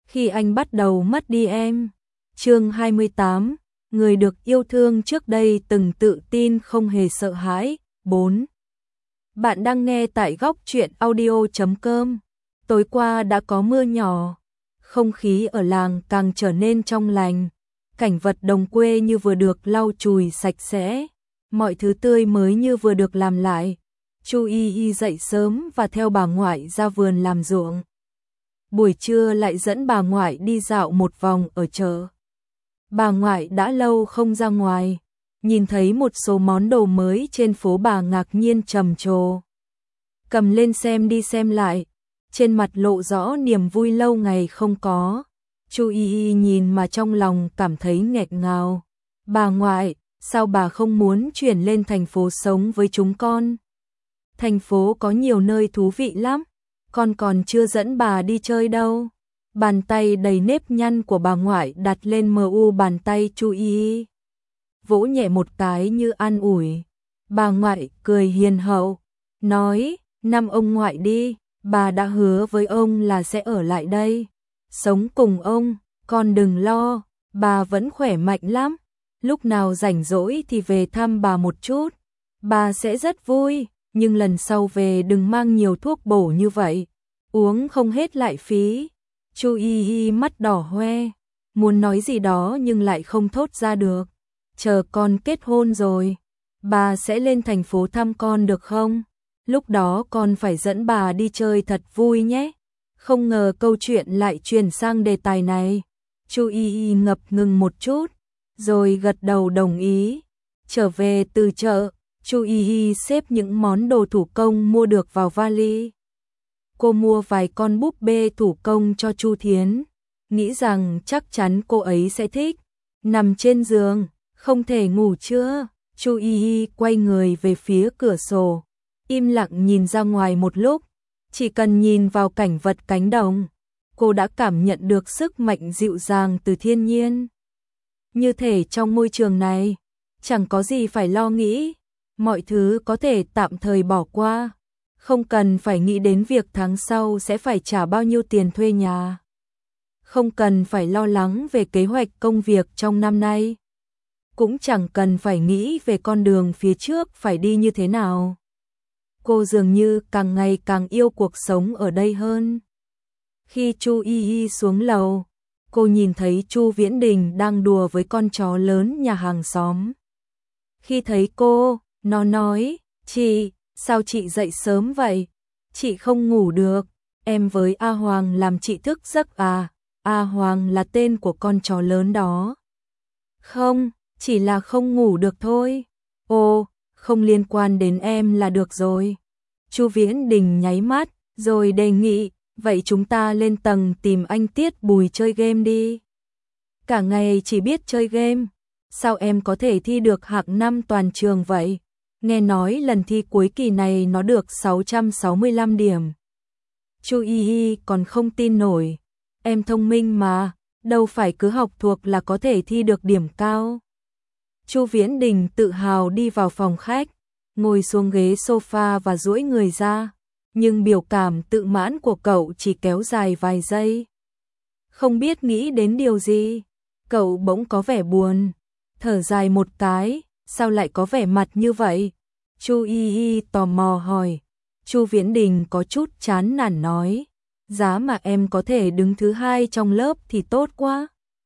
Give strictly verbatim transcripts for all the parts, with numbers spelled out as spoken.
khi anh bắt đầu mất đi em. Chương hai mươi tám, người được yêu thương trước đây từng tự tin không hề sợ hãi. bốn. Bạn đang nghe tại góc truyện audio chấm com. Tối qua đã có mưa nhỏ, không khí ở làng càng trở nên trong lành, cảnh vật đồng quê như vừa được lau chùi sạch sẽ, mọi thứ tươi mới như vừa được làm lại. Chu Y Y dậy sớm và theo bà ngoại ra vườn làm ruộng. Buổi trưa lại dẫn bà ngoại đi dạo một vòng ở chợ. Bà ngoại đã lâu không ra ngoài, nhìn thấy một số món đồ mới trên phố bà ngạc nhiên trầm trồ. Cầm lên xem đi xem lại, trên mặt lộ rõ niềm vui lâu ngày không có. Chu Y Y nhìn mà trong lòng cảm thấy nghẹt ngào. Bà ngoại, sao bà không muốn chuyển lên thành phố sống với chúng con? Thành phố có nhiều nơi thú vị lắm, con còn chưa dẫn bà đi chơi đâu. Bàn tay đầy nếp nhăn của bà ngoại đặt lên mờ u bàn tay Chu Y Y, vỗ nhẹ một cái như an ủi. Bà ngoại cười hiền hậu, nói, năm ông ngoại đi, bà đã hứa với ông là sẽ ở lại đây, sống cùng ông, con đừng lo, bà vẫn khỏe mạnh lắm, lúc nào rảnh rỗi thì về thăm bà một chút, bà sẽ rất vui, nhưng lần sau về đừng mang nhiều thuốc bổ như vậy, uống không hết lại phí. Chu Y Y mắt đỏ hoe, muốn nói gì đó nhưng lại không thốt ra được. Chờ con kết hôn rồi, bà sẽ lên thành phố thăm con được không? Lúc đó con phải dẫn bà đi chơi thật vui nhé. Không ngờ câu chuyện lại chuyển sang đề tài này. Chu Y Y ngập ngừng một chút, rồi gật đầu đồng ý. Trở về từ chợ, Chu Y Y xếp những món đồ thủ công mua được vào vali. Cô mua vài con búp bê thủ công cho Chu Thiến, nghĩ rằng chắc chắn cô ấy sẽ thích. Nằm trên giường, không thể ngủ chưa? Chu Y Y quay người về phía cửa sổ, im lặng nhìn ra ngoài một lúc. Chỉ cần nhìn vào cảnh vật cánh đồng, cô đã cảm nhận được sức mạnh dịu dàng từ thiên nhiên. Như thể trong môi trường này, chẳng có gì phải lo nghĩ, mọi thứ có thể tạm thời bỏ qua. Không cần phải nghĩ đến việc tháng sau sẽ phải trả bao nhiêu tiền thuê nhà. Không cần phải lo lắng về kế hoạch công việc trong năm nay. Cũng chẳng cần phải nghĩ về con đường phía trước phải đi như thế nào. Cô dường như càng ngày càng yêu cuộc sống ở đây hơn. Khi Chu Y Y xuống lầu, cô nhìn thấy Chu Viễn Đình đang đùa với con chó lớn nhà hàng xóm. Khi thấy cô, nó nói, chị, sao chị dậy sớm vậy? Chị không ngủ được, em với A Hoàng làm chị thức giấc à? A Hoàng là tên của con chó lớn đó. Không, chỉ là không ngủ được thôi. Ồ, không liên quan đến em là được rồi. Chu Viễn Đình nháy mắt, rồi đề nghị, vậy chúng ta lên tầng tìm anh Tiết Bùi chơi game đi. Cả ngày chỉ biết chơi game, sao em có thể thi được hạng năm toàn trường vậy? Nghe nói lần thi cuối kỳ này nó được sáu trăm sáu mươi lăm điểm. Chu Y Y còn không tin nổi. Em thông minh mà, đâu phải cứ học thuộc là có thể thi được điểm cao. Chu Viễn Đình tự hào đi vào phòng khách, ngồi xuống ghế sofa và duỗi người ra. Nhưng biểu cảm tự mãn của cậu chỉ kéo dài vài giây. Không biết nghĩ đến điều gì, cậu bỗng có vẻ buồn, thở dài một cái. Sao lại có vẻ mặt như vậy? Chu Y Y tò mò hỏi. Chu Viễn Đình có chút chán nản nói, giá mà em có thể đứng thứ hai trong lớp thì tốt quá.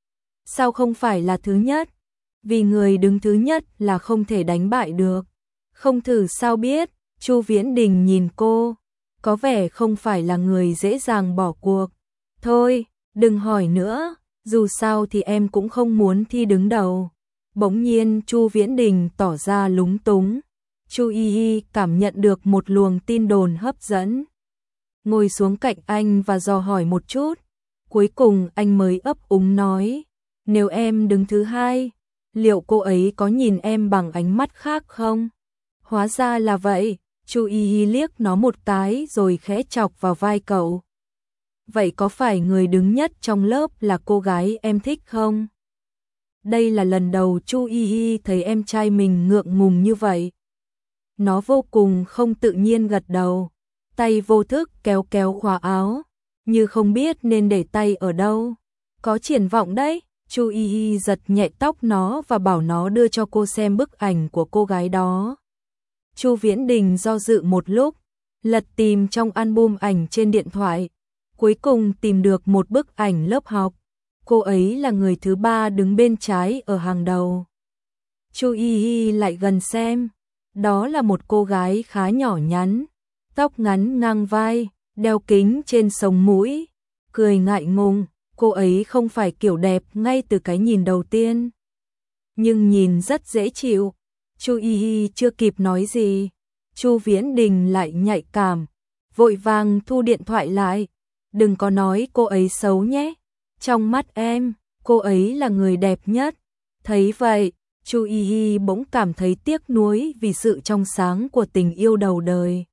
Sao không phải là thứ nhất? Vì người đứng thứ nhất là không thể đánh bại được. Không thử sao biết? Chu Viễn Đình nhìn cô, có vẻ không phải là người dễ dàng bỏ cuộc. Thôi, đừng hỏi nữa, dù sao thì em cũng không muốn thi đứng đầu. Bỗng nhiên Chu Viễn Đình tỏ ra lúng túng. Chu Y Y cảm nhận được một luồng tin đồn hấp dẫn. Ngồi xuống cạnh anh và dò hỏi một chút. Cuối cùng anh mới ấp úng nói, nếu em đứng thứ hai, liệu cô ấy có nhìn em bằng ánh mắt khác không? Hóa ra là vậy. Chu Y Y liếc nó một cái rồi khẽ chọc vào vai cậu. Vậy có phải người đứng nhất trong lớp là cô gái em thích không? Đây là lần đầu Chu Y Y thấy em trai mình ngượng ngùng như vậy. Nó vô cùng không tự nhiên gật đầu, tay vô thức kéo kéo khóa áo. như không biết nên để tay ở đâu. Có triển vọng đấy. Chu Y Y giật nhẹ tóc nó và bảo nó đưa cho cô xem bức ảnh của cô gái đó. Chu Viễn Đình do dự một lúc, lật tìm trong album ảnh trên điện thoại, cuối cùng tìm được một bức ảnh lớp học. Cô ấy là người thứ ba đứng bên trái ở hàng đầu. Chu Y Y lại gần xem, đó là một cô gái khá nhỏ nhắn, tóc ngắn ngang vai, đeo kính trên sống mũi, cười ngại ngùng. Cô ấy không phải kiểu đẹp ngay từ cái nhìn đầu tiên, nhưng nhìn rất dễ chịu. Chu Y Y chưa kịp nói gì, Chu Viễn Đình lại nhạy cảm, vội vàng thu điện thoại lại. Đừng có nói cô ấy xấu nhé, trong mắt em, cô ấy là người đẹp nhất. Thấy vậy, Chu Y Y bỗng cảm thấy tiếc nuối vì sự trong sáng của tình yêu đầu đời.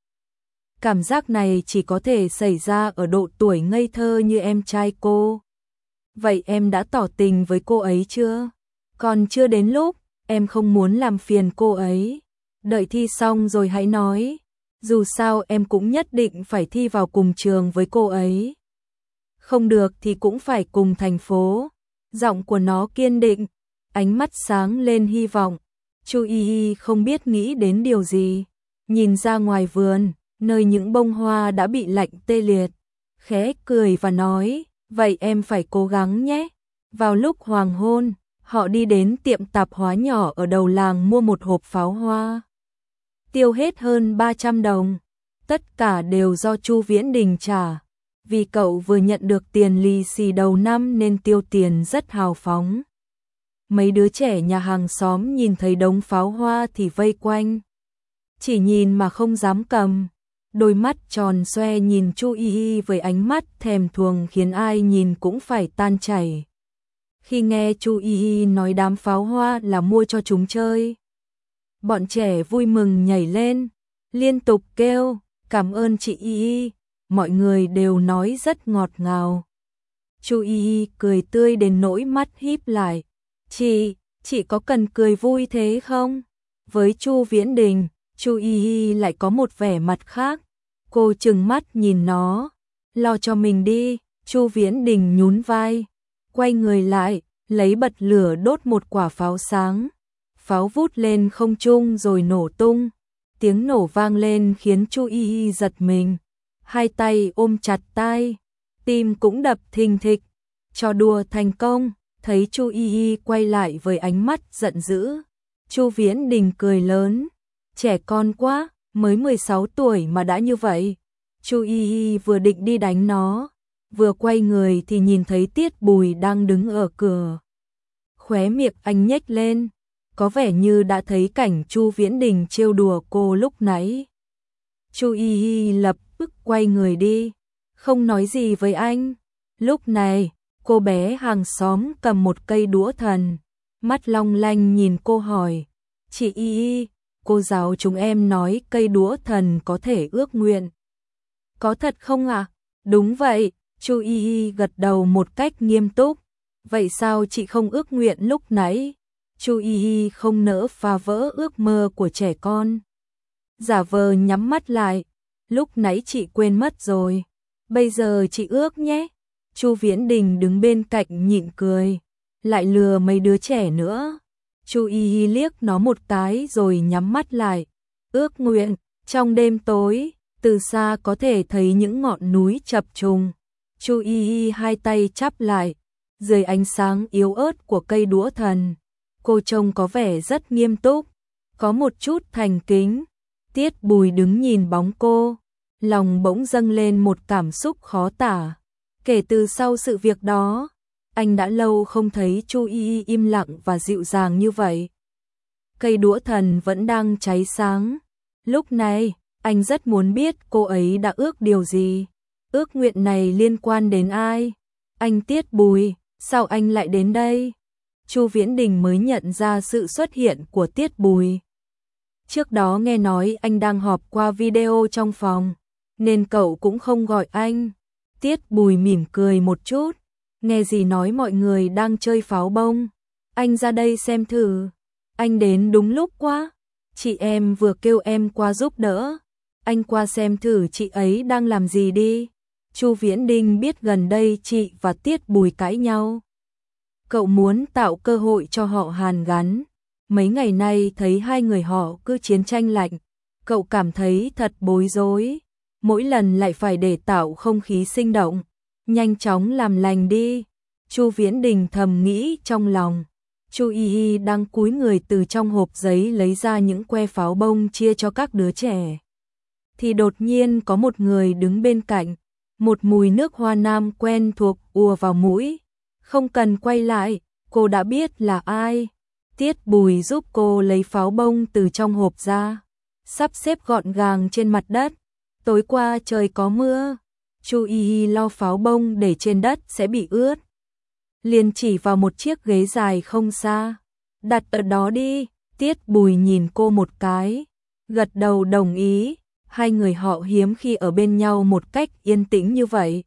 Cảm giác này chỉ có thể xảy ra ở độ tuổi ngây thơ như em trai cô. Vậy em đã tỏ tình với cô ấy chưa? Còn chưa đến lúc, em không muốn làm phiền cô ấy. Đợi thi xong rồi hãy nói. Dù sao em cũng nhất định phải thi vào cùng trường với cô ấy. Không được thì cũng phải cùng thành phố. Giọng của nó kiên định, ánh mắt sáng lên hy vọng. Chu Y Y không biết nghĩ đến điều gì. Nhìn ra ngoài vườn, nơi những bông hoa đã bị lạnh tê liệt, khẽ cười và nói, vậy em phải cố gắng nhé. Vào lúc hoàng hôn, họ đi đến tiệm tạp hóa nhỏ ở đầu làng mua một hộp pháo hoa. Tiêu hết hơn ba trăm đồng. Tất cả đều do Chu Viễn Đình trả. Vì cậu vừa nhận được tiền lì xì đầu năm nên tiêu tiền rất hào phóng. Mấy đứa trẻ nhà hàng xóm nhìn thấy đống pháo hoa thì vây quanh. Chỉ nhìn mà không dám cầm. Đôi mắt tròn xoe nhìn Chu Y Y với ánh mắt thèm thuồng khiến ai nhìn cũng phải tan chảy. Khi nghe Chu Y Y nói đám pháo hoa là mua cho chúng chơi, bọn trẻ vui mừng nhảy lên, liên tục kêu, cảm ơn chị Y Y, mọi người đều nói rất ngọt ngào. Chu Y Y cười tươi đến nỗi mắt híp lại, chị, chị có cần cười vui thế không? Với Chu Viễn Đình, Chu Y Y lại có một vẻ mặt khác. Cô trừng mắt nhìn nó, lo cho mình đi. Chu Viễn Đình nhún vai, quay người lại, lấy bật lửa đốt một quả pháo sáng. Pháo vút lên không trung rồi nổ tung. Tiếng nổ vang lên khiến Chu Y Y giật mình, hai tay ôm chặt tai, tim cũng đập thình thịch. Trò đùa thành công, thấy Chu Y Y quay lại với ánh mắt giận dữ. Chu Viễn Đình cười lớn, trẻ con quá, mới mười sáu tuổi mà đã như vậy. Chu Y Y vừa định đi đánh nó, vừa quay người thì nhìn thấy Tiết Bùi đang đứng ở cửa. Khóe miệng anh nhếch lên, có vẻ như đã thấy cảnh Chu Viễn Đình trêu đùa cô lúc nãy. Chu Y Y lập tức quay người đi, không nói gì với anh. Lúc này, cô bé hàng xóm cầm một cây đũa thần, mắt long lanh nhìn cô hỏi, chị Y Y, cô giáo chúng em nói cây đũa thần có thể ước nguyện. Có thật không ạ? À? Đúng vậy, Chu Y Y gật đầu một cách nghiêm túc. Vậy sao chị không ước nguyện lúc nãy? Chu Y Y không nỡ phá vỡ ước mơ của trẻ con. Giả vờ nhắm mắt lại, lúc nãy chị quên mất rồi. Bây giờ chị ước nhé. Chu Viễn Đình đứng bên cạnh nhịn cười, lại lừa mấy đứa trẻ nữa. Chu Y Y liếc nó một cái rồi nhắm mắt lại. Ước nguyện, trong đêm tối, từ xa có thể thấy những ngọn núi chập trùng. Chu Y Y hai tay chắp lại, dưới ánh sáng yếu ớt của cây đũa thần, cô trông có vẻ rất nghiêm túc, có một chút thành kính. Tiết Bùi đứng nhìn bóng cô, lòng bỗng dâng lên một cảm xúc khó tả. Kể từ sau sự việc đó, anh đã lâu không thấy Chu Y Y im lặng và dịu dàng như vậy. Cây đũa thần vẫn đang cháy sáng. Lúc này, anh rất muốn biết cô ấy đã ước điều gì. Ước nguyện này liên quan đến ai? Anh Tiết Bùi, sao anh lại đến đây? Chu Viễn Đình mới nhận ra sự xuất hiện của Tiết Bùi. Trước đó nghe nói anh đang họp qua video trong phòng, nên cậu cũng không gọi anh. Tiết Bùi mỉm cười một chút, nghe gì nói mọi người đang chơi pháo bông. Anh ra đây xem thử. Anh đến đúng lúc quá. Chị em vừa kêu em qua giúp đỡ. Anh qua xem thử chị ấy đang làm gì đi. Chu Viễn Đình biết gần đây chị và Tiết Bùi cãi nhau. Cậu muốn tạo cơ hội cho họ hàn gắn. Mấy ngày nay thấy hai người họ cứ chiến tranh lạnh, cậu cảm thấy thật bối rối. Mỗi lần lại phải để tạo không khí sinh động, nhanh chóng làm lành đi. Chu Viễn Đình thầm nghĩ trong lòng. Chu Y Y đang cúi người từ trong hộp giấy lấy ra những que pháo bông chia cho các đứa trẻ. Thì đột nhiên có một người đứng bên cạnh, một mùi nước hoa nam quen thuộc ùa vào mũi. Không cần quay lại, cô đã biết là ai. Tiết Bùi giúp cô lấy pháo bông từ trong hộp ra, sắp xếp gọn gàng trên mặt đất. Tối qua trời có mưa, Chu Y Y lo pháo bông để trên đất sẽ bị ướt. Liền chỉ vào một chiếc ghế dài không xa. Đặt ở đó đi. Tiết Bùi nhìn cô một cái, gật đầu đồng ý. Hai người họ hiếm khi ở bên nhau một cách yên tĩnh như vậy.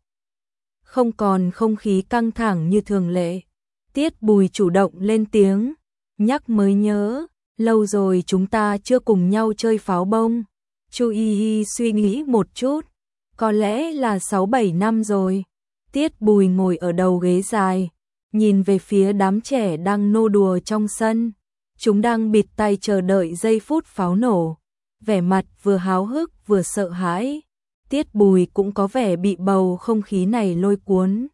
Không còn không khí căng thẳng như thường lệ. Tiết Bùi chủ động lên tiếng, nhắc mới nhớ, lâu rồi chúng ta chưa cùng nhau chơi pháo bông. Chu Y Y suy nghĩ một chút, có lẽ là sáu bảy năm rồi. Tiết Bùi ngồi ở đầu ghế dài, nhìn về phía đám trẻ đang nô đùa trong sân. Chúng đang bịt tai chờ đợi giây phút pháo nổ, vẻ mặt vừa háo hức vừa sợ hãi. Tiết Bùi cũng có vẻ bị bầu không khí này lôi cuốn.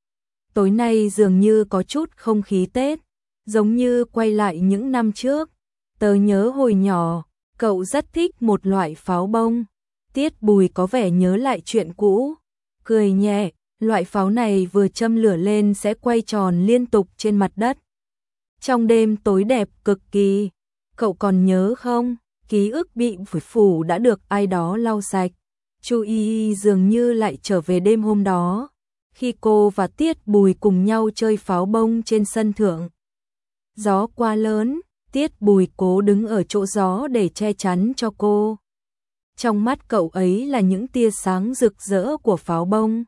Tối nay dường như có chút không khí Tết, giống như quay lại những năm trước. Tớ nhớ hồi nhỏ, cậu rất thích một loại pháo bông. Tiết Bùi có vẻ nhớ lại chuyện cũ, cười nhẹ. Loại pháo này vừa châm lửa lên sẽ quay tròn liên tục trên mặt đất. Trong đêm tối đẹp cực kỳ, cậu còn nhớ không? Ký ức bị phủi phủ đã được ai đó lau sạch. Chu Y Y dường như lại trở về đêm hôm đó, khi cô và Tiết Bùi cùng nhau chơi pháo bông trên sân thượng. Gió quá lớn, Tiết Bùi cố đứng ở chỗ gió để che chắn cho cô. Trong mắt cậu ấy là những tia sáng rực rỡ của pháo bông,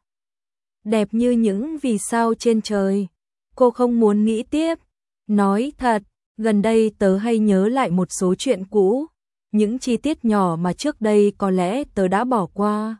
đẹp như những vì sao trên trời. Cô không muốn nghĩ tiếp. Nói thật, gần đây tớ hay nhớ lại một số chuyện cũ, những chi tiết nhỏ mà trước đây có lẽ tớ đã bỏ qua.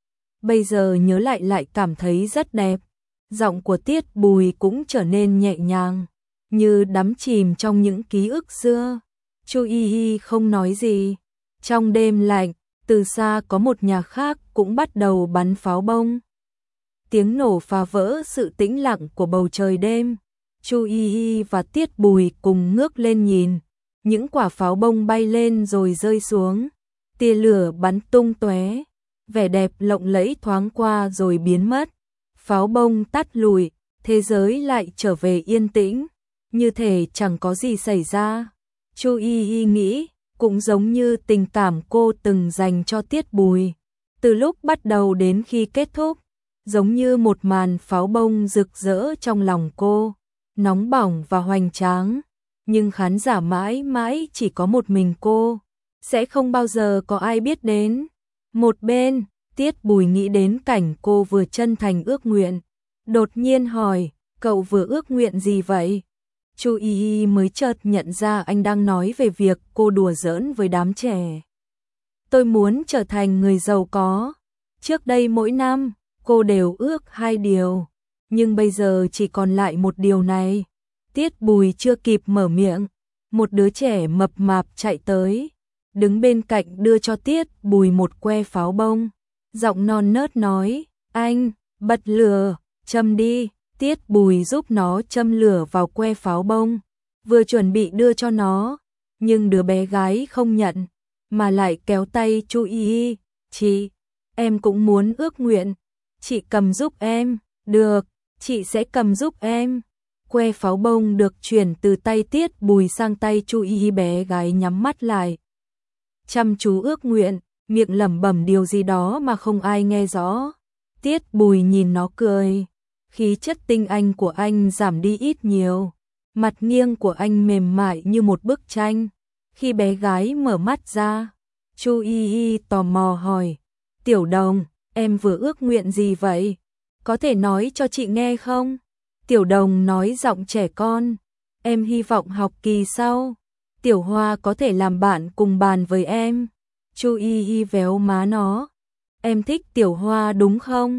Bây giờ nhớ lại lại cảm thấy rất đẹp. Giọng của Tiết Bùi cũng trở nên nhẹ nhàng, như đắm chìm trong những ký ức xưa. Chu Y Y không nói gì. Trong đêm lạnh, từ xa có một nhà khác cũng bắt đầu bắn pháo bông. Tiếng nổ phá vỡ sự tĩnh lặng của bầu trời đêm. Chu Y Y và Tiết Bùi cùng ngước lên nhìn. Những quả pháo bông bay lên rồi rơi xuống. Tia lửa bắn tung tóe. Vẻ đẹp lộng lẫy thoáng qua rồi biến mất. Pháo bông tắt lùi, thế giới lại trở về yên tĩnh, như thể chẳng có gì xảy ra. Chu Y Y nghĩ, cũng giống như tình cảm cô từng dành cho Tiết Bùi, từ lúc bắt đầu đến khi kết thúc, giống như một màn pháo bông rực rỡ trong lòng cô, nóng bỏng và hoành tráng, nhưng khán giả mãi mãi chỉ có một mình cô, sẽ không bao giờ có ai biết đến. Một bên, Tiết Bùi nghĩ đến cảnh cô vừa chân thành ước nguyện, đột nhiên hỏi, cậu vừa ước nguyện gì vậy? Chu Y Y mới chợt nhận ra anh đang nói về việc cô đùa giỡn với đám trẻ. Tôi muốn trở thành người giàu có. Trước đây mỗi năm, cô đều ước hai điều, nhưng bây giờ chỉ còn lại một điều này. Tiết Bùi chưa kịp mở miệng, một đứa trẻ mập mạp chạy tới, đứng bên cạnh đưa cho Tiết Bùi một que pháo bông. Giọng non nớt nói, anh, bật lửa, châm đi. Tiết Bùi giúp nó châm lửa vào que pháo bông, vừa chuẩn bị đưa cho nó, nhưng đứa bé gái không nhận, mà lại kéo tay Chu Y Y. Chị, em cũng muốn ước nguyện, chị cầm giúp em. Được, chị sẽ cầm giúp em. Que pháo bông được chuyển từ tay Tiết Bùi sang tay Chu Y Y, bé gái nhắm mắt lại, chăm chú ước nguyện, miệng lẩm bẩm điều gì đó mà không ai nghe rõ. Tiết Bùi nhìn nó cười. Khí chất tinh anh của anh giảm đi ít nhiều, mặt nghiêng của anh mềm mại như một bức tranh. Khi bé gái mở mắt ra, Chu Y Y tò mò hỏi, Tiểu Đồng, em vừa ước nguyện gì vậy? Có thể nói cho chị nghe không? Tiểu Đồng nói giọng trẻ con, em hy vọng học kỳ sau, Tiểu Hoa có thể làm bạn cùng bàn với em. Chu Y Y véo má nó, em thích Tiểu Hoa đúng không?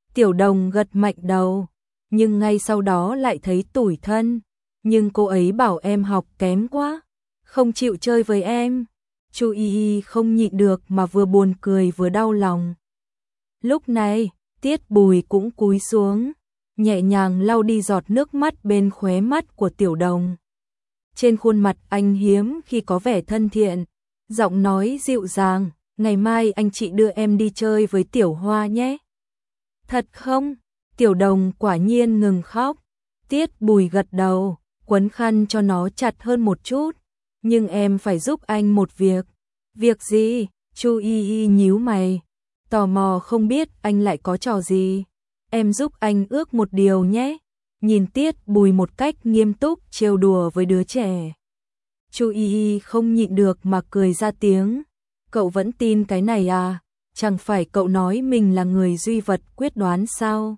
Tiểu Đồng gật mạnh đầu, nhưng ngay sau đó lại thấy tủi thân. Nhưng cô ấy bảo em học kém quá, không chịu chơi với em. Chu Y Y không nhịn được mà vừa buồn cười vừa đau lòng. Lúc này, Tiết Bùi cũng cúi xuống, nhẹ nhàng lau đi giọt nước mắt bên khóe mắt của Tiểu Đồng. Trên khuôn mặt anh hiếm khi có vẻ thân thiện, giọng nói dịu dàng, ngày mai anh chị đưa em đi chơi với Tiểu Hoa nhé. Thật không? Tiểu Đồng quả nhiên ngừng khóc. Tiết Bùi gật đầu, quấn khăn cho nó chặt hơn một chút. Nhưng em phải giúp anh một việc. Việc gì? Chu Y Y nhíu mày, tò mò không biết anh lại có trò gì. Em giúp anh ước một điều nhé. Nhìn Tiết Bùi một cách nghiêm túc trêu đùa với đứa trẻ. Chu Y Y không nhịn được mà cười ra tiếng. Cậu vẫn tin cái này à? Chẳng phải cậu nói mình là người duy vật quyết đoán sao?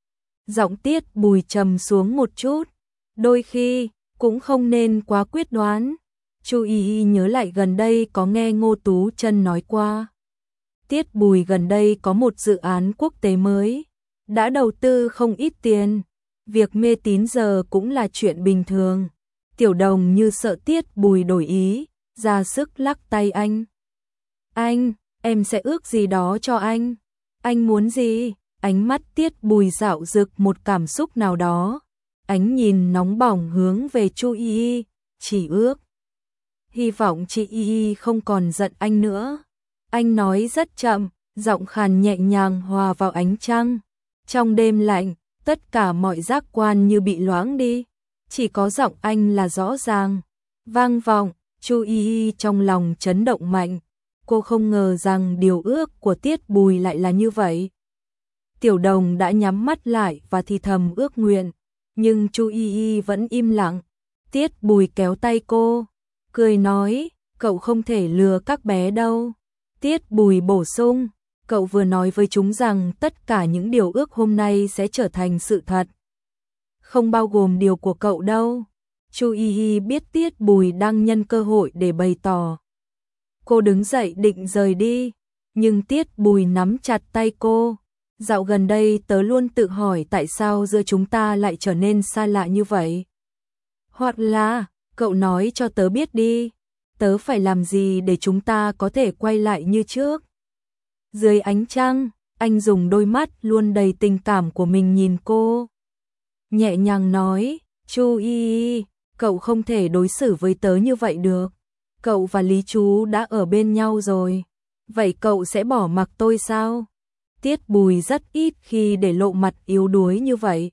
Giọng Tiết Bùi trầm xuống một chút. Đôi khi, cũng không nên quá quyết đoán. Chu Y Y nhớ lại gần đây có nghe Ngô Tú Chân nói qua. Tiết Bùi gần đây có một dự án quốc tế mới, đã đầu tư không ít tiền. Việc mê tín giờ cũng là chuyện bình thường. Tiểu Đồng như sợ Tiết Bùi đổi ý, ra sức lắc tay anh. Anh, em sẽ ước gì đó cho anh. Anh muốn gì? Ánh mắt Tiết Bùi dạo dực một cảm xúc nào đó. Ánh nhìn nóng bỏng hướng về Chu Y Y, chỉ ước. Hy vọng chị Y Y không còn giận anh nữa. Anh nói rất chậm, giọng khàn nhẹ nhàng hòa vào ánh trăng. Trong đêm lạnh, tất cả mọi giác quan như bị loãng đi. Chỉ có giọng anh là rõ ràng, vang vọng. Chu Y Y trong lòng chấn động mạnh. Cô không ngờ rằng điều ước của Tiết Bùi lại là như vậy. Tiểu Đồng đã nhắm mắt lại và thì thầm ước nguyện. Nhưng Chu Y Y vẫn im lặng. Tiết Bùi kéo tay cô, cười nói, cậu không thể lừa các bé đâu. Tiết Bùi bổ sung, cậu vừa nói với chúng rằng tất cả những điều ước hôm nay sẽ trở thành sự thật. Không bao gồm điều của cậu đâu. Chu Y Y biết Tiết Bùi đang nhân cơ hội để bày tỏ. Cô đứng dậy định rời đi, nhưng Tiết Bùi nắm chặt tay cô. Dạo gần đây tớ luôn tự hỏi tại sao giữa chúng ta lại trở nên xa lạ như vậy. Hoặc là, cậu nói cho tớ biết đi, tớ phải làm gì để chúng ta có thể quay lại như trước. Dưới ánh trăng, anh dùng đôi mắt luôn đầy tình cảm của mình nhìn cô. Nhẹ nhàng nói, Chu Y Y, cậu không thể đối xử với tớ như vậy được. Cậu và Lý Chú đã ở bên nhau rồi. Vậy cậu sẽ bỏ mặc tôi sao? Tiết Bùi rất ít khi để lộ mặt yếu đuối như vậy.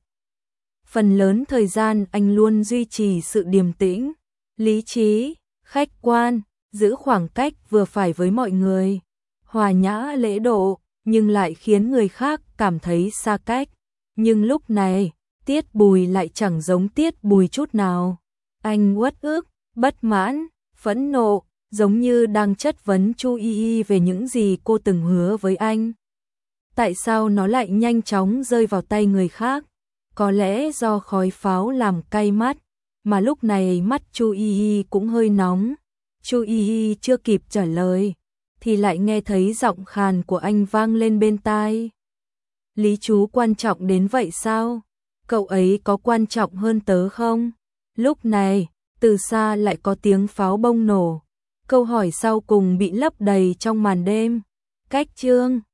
Phần lớn thời gian anh luôn duy trì sự điềm tĩnh, lý trí, khách quan, giữ khoảng cách vừa phải với mọi người. Hòa nhã lễ độ, nhưng lại khiến người khác cảm thấy xa cách. Nhưng lúc này, Tiết Bùi lại chẳng giống Tiết Bùi chút nào. Anh uất ức, bất mãn, phẫn nộ, giống như đang chất vấn Chu Y Y về những gì cô từng hứa với anh. Tại sao nó lại nhanh chóng rơi vào tay người khác? Có lẽ do khói pháo làm cay mắt, mà lúc này mắt Chu Y Y cũng hơi nóng. Chu Y Y chưa kịp trả lời, thì lại nghe thấy giọng khàn của anh vang lên bên tai. Lý Chú quan trọng đến vậy sao? Cậu ấy có quan trọng hơn tớ không? Lúc này, từ xa lại có tiếng pháo bông nổ. Câu hỏi sau cùng bị lấp đầy trong màn đêm. Cách chương